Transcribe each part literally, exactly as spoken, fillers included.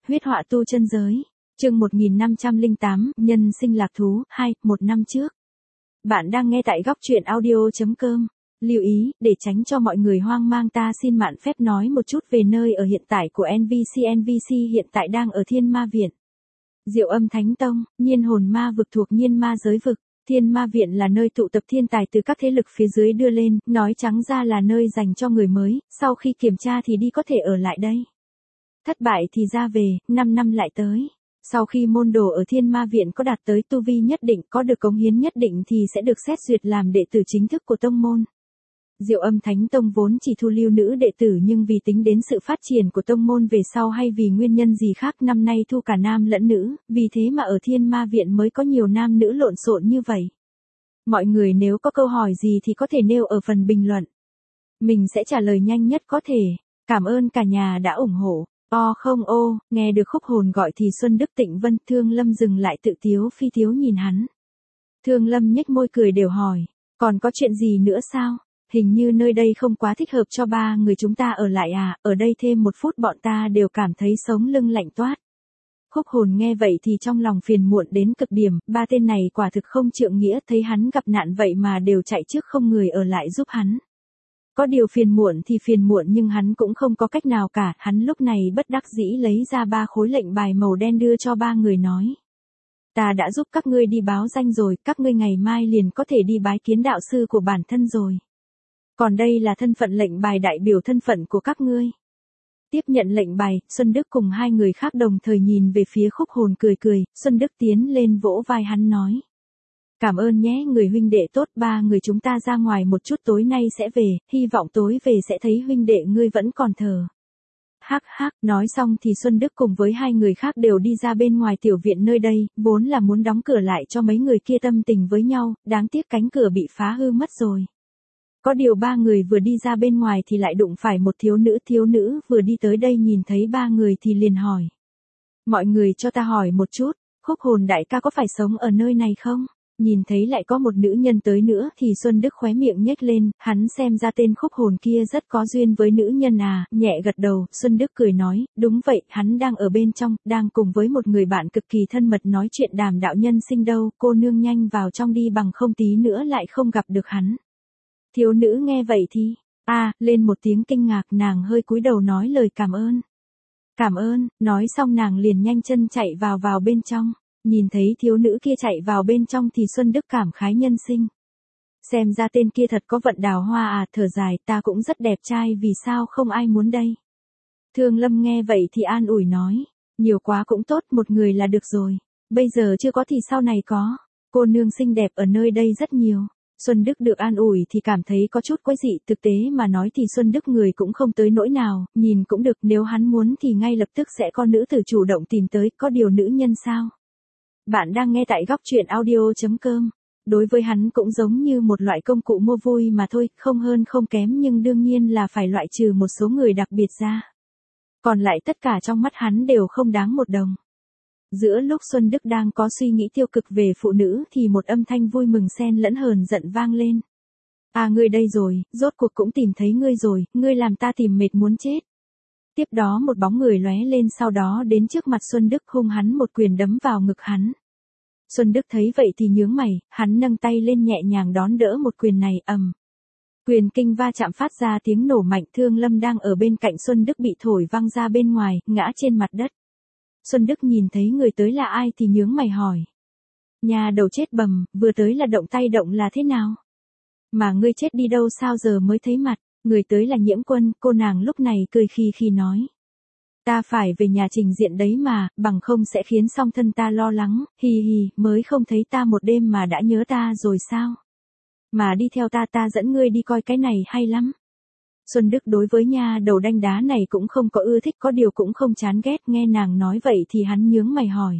Huyết họa tu chân giới. Chương một nghìn năm trăm lẻ tám, nhân sinh lạc thú, hai, một năm trước. Bạn đang nghe tại góc truyện audio chấm com. Lưu ý, để tránh cho mọi người hoang mang ta xin mạn phép nói một chút về nơi ở hiện tại của en vê xê. en vê xê hiện tại đang ở Thiên Ma Viện. Diệu Âm Thánh Tông, Nhiên Hồn Ma vực thuộc Nhiên Ma giới vực. Thiên Ma Viện là nơi tụ tập thiên tài từ các thế lực phía dưới đưa lên, nói trắng ra là nơi dành cho người mới, sau khi kiểm tra thì đi có thể ở lại đây. Thất bại thì ra về, năm năm lại tới. Sau khi môn đồ ở Thiên Ma Viện có đạt tới tu vi nhất định, có được cống hiến nhất định thì sẽ được xét duyệt làm đệ tử chính thức của tông môn. Diệu Âm Thánh Tông vốn chỉ thu lưu nữ đệ tử nhưng vì tính đến sự phát triển của tông môn về sau hay vì nguyên nhân gì khác năm nay thu cả nam lẫn nữ, vì thế mà ở Thiên Ma Viện mới có nhiều nam nữ lộn xộn như vậy. Mọi người nếu có câu hỏi gì thì có thể nêu ở phần bình luận. Mình sẽ trả lời nhanh nhất có thể. Cảm ơn cả nhà đã ủng hộ. O không ô, nghe được khúc hồn gọi thì Xuân Đức Tịnh Vân Thương Lâm dừng lại tự tiếu phi tiếu nhìn hắn. Thương Lâm nhếch môi cười đều hỏi, còn có chuyện gì nữa sao? Hình như nơi đây không quá thích hợp cho ba người chúng ta ở lại à, ở đây thêm một phút bọn ta đều cảm thấy sống lưng lạnh toát. Khúc hồn nghe vậy thì trong lòng phiền muộn đến cực điểm, ba tên này quả thực không trượng nghĩa, thấy hắn gặp nạn vậy mà đều chạy trước không người ở lại giúp hắn. Có điều phiền muộn thì phiền muộn nhưng hắn cũng không có cách nào cả, hắn lúc này bất đắc dĩ lấy ra ba khối lệnh bài màu đen đưa cho ba người nói. Ta đã giúp các ngươi đi báo danh rồi, các ngươi ngày mai liền có thể đi bái kiến đạo sư của bản thân rồi. Còn đây là thân phận lệnh bài đại biểu thân phận của các ngươi. Tiếp nhận lệnh bài, Xuân Đức cùng hai người khác đồng thời nhìn về phía khúc hồn cười cười, Xuân Đức tiến lên vỗ vai hắn nói. Cảm ơn nhé người huynh đệ tốt, ba người chúng ta ra ngoài một chút tối nay sẽ về, hy vọng tối về sẽ thấy huynh đệ ngươi vẫn còn thờ. Hắc hắc, nói xong thì Xuân Đức cùng với hai người khác đều đi ra bên ngoài tiểu viện nơi đây, vốn là muốn đóng cửa lại cho mấy người kia tâm tình với nhau, đáng tiếc cánh cửa bị phá hư mất rồi. Có điều ba người vừa đi ra bên ngoài thì lại đụng phải một thiếu nữ, thiếu nữ vừa đi tới đây nhìn thấy ba người thì liền hỏi. Mọi người cho ta hỏi một chút, khúc hồn đại ca có phải sống ở nơi này không? Nhìn thấy lại có một nữ nhân tới nữa thì Xuân Đức khóe miệng nhếch lên, hắn xem ra tên khúc hồn kia rất có duyên với nữ nhân à, nhẹ gật đầu, Xuân Đức cười nói, đúng vậy, hắn đang ở bên trong, đang cùng với một người bạn cực kỳ thân mật nói chuyện đàm đạo nhân sinh đâu, cô nương nhanh vào trong đi bằng không tí nữa lại không gặp được hắn. Thiếu nữ nghe vậy thì, a à, lên một tiếng kinh ngạc nàng hơi cúi đầu nói lời cảm ơn. Cảm ơn, nói xong nàng liền nhanh chân chạy vào vào bên trong. Nhìn thấy thiếu nữ kia chạy vào bên trong thì Xuân Đức cảm khái nhân sinh. Xem ra tên kia thật có vận đào hoa à, thở dài, ta cũng rất đẹp trai vì sao không ai muốn đây. Thương Lâm nghe vậy thì an ủi nói, nhiều quá cũng tốt, một người là được rồi. Bây giờ chưa có thì sau này có, cô nương xinh đẹp ở nơi đây rất nhiều. Xuân Đức được an ủi thì cảm thấy có chút quái dị, thực tế mà nói thì Xuân Đức người cũng không tới nỗi nào, nhìn cũng được, nếu hắn muốn thì ngay lập tức sẽ có nữ tử chủ động tìm tới, có điều nữ nhân sao? Bạn đang nghe tại góc truyện audio chấm com. Đối với hắn cũng giống như một loại công cụ mua vui mà thôi, không hơn không kém nhưng đương nhiên là phải loại trừ một số người đặc biệt ra. Còn lại tất cả trong mắt hắn đều không đáng một đồng. Giữa lúc Xuân Đức đang có suy nghĩ tiêu cực về phụ nữ thì một âm thanh vui mừng xen lẫn hờn giận vang lên. À ngươi đây rồi, rốt cuộc cũng tìm thấy ngươi rồi, ngươi làm ta tìm mệt muốn chết. Tiếp đó một bóng người lóe lên sau đó đến trước mặt Xuân Đức hung hắn một quyền đấm vào ngực hắn. Xuân Đức thấy vậy thì nhướng mày, hắn nâng tay lên nhẹ nhàng đón đỡ một quyền này ầm. Quyền kinh va chạm phát ra tiếng nổ mạnh, Thương Lâm đang ở bên cạnh Xuân Đức bị thổi văng ra bên ngoài, ngã trên mặt đất. Xuân Đức nhìn thấy người tới là ai thì nhướng mày hỏi. Nhà đầu chết bầm, vừa tới là động tay động là thế nào? Mà ngươi chết đi đâu sao giờ mới thấy mặt? Người tới là Nhiễm Quân, cô nàng lúc này cười khi khi nói. Ta phải về nhà trình diện đấy mà, bằng không sẽ khiến song thân ta lo lắng, hì hì, mới không thấy ta một đêm mà đã nhớ ta rồi sao? Mà đi theo ta ta dẫn ngươi đi coi cái này hay lắm. Xuân Đức đối với nha đầu đanh đá này cũng không có ưa thích, có điều cũng không chán ghét, nghe nàng nói vậy thì hắn nhướng mày hỏi.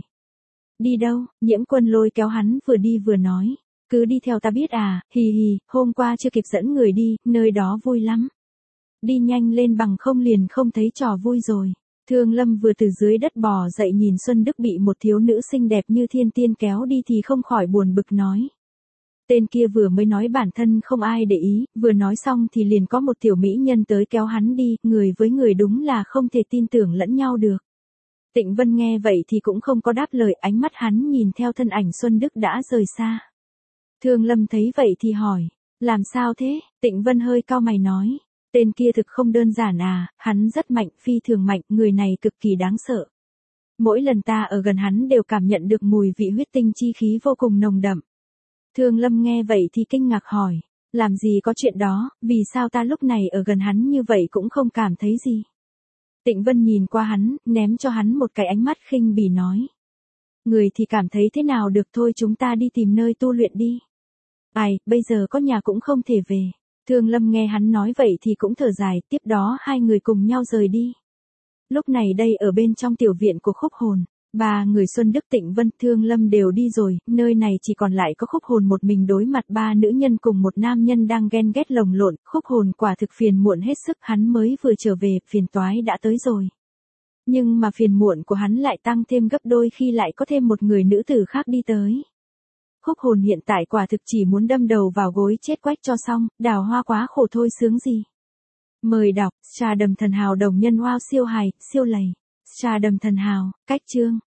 Đi đâu? Nhiễm Quân lôi kéo hắn vừa đi vừa nói. Cứ đi theo ta biết à, hì hì, hôm qua chưa kịp dẫn người đi, nơi đó vui lắm. Đi nhanh lên bằng không liền không thấy trò vui rồi. Thương Lâm vừa từ dưới đất bò dậy nhìn Xuân Đức bị một thiếu nữ xinh đẹp như thiên tiên kéo đi thì không khỏi buồn bực nói. Tên kia vừa mới nói bản thân không ai để ý, vừa nói xong thì liền có một tiểu mỹ nhân tới kéo hắn đi, người với người đúng là không thể tin tưởng lẫn nhau được. Tịnh Vân nghe vậy thì cũng không có đáp lời, ánh mắt hắn nhìn theo thân ảnh Xuân Đức đã rời xa. Thương Lâm thấy vậy thì hỏi, làm sao thế? Tịnh Vân hơi cau mày nói, tên kia thực không đơn giản à, hắn rất mạnh, phi thường mạnh, người này cực kỳ đáng sợ. Mỗi lần ta ở gần hắn đều cảm nhận được mùi vị huyết tinh chi khí vô cùng nồng đậm. Thương Lâm nghe vậy thì kinh ngạc hỏi, làm gì có chuyện đó, vì sao ta lúc này ở gần hắn như vậy cũng không cảm thấy gì. Tịnh Vân nhìn qua hắn, ném cho hắn một cái ánh mắt khinh bỉ nói. Người thì cảm thấy thế nào được thôi, chúng ta đi tìm nơi tu luyện đi. Ai, bây giờ có nhà cũng không thể về. Thương Lâm nghe hắn nói vậy thì cũng thở dài, tiếp đó hai người cùng nhau rời đi. Lúc này đây ở bên trong tiểu viện của Khúc Hồn, ba người Xuân Đức, Tịnh Vân, Thương Lâm đều đi rồi, nơi này chỉ còn lại có Khúc Hồn một mình đối mặt ba nữ nhân cùng một nam nhân đang ghen ghét lồng lộn. Khúc Hồn quả thực phiền muộn hết sức, hắn mới vừa trở về, phiền toái đã tới rồi. Nhưng mà phiền muộn của hắn lại tăng thêm gấp đôi khi lại có thêm một người nữ tử khác đi tới. Khúc Hồn hiện tại quả thực chỉ muốn đâm đầu vào gối chết quách cho xong, Đào Hoa quá khổ thôi sướng gì. Mời đọc, Trà Đầm Thần Hào đồng nhân wow siêu hài, siêu lầy. Trà Đầm Thần Hào, cách chương.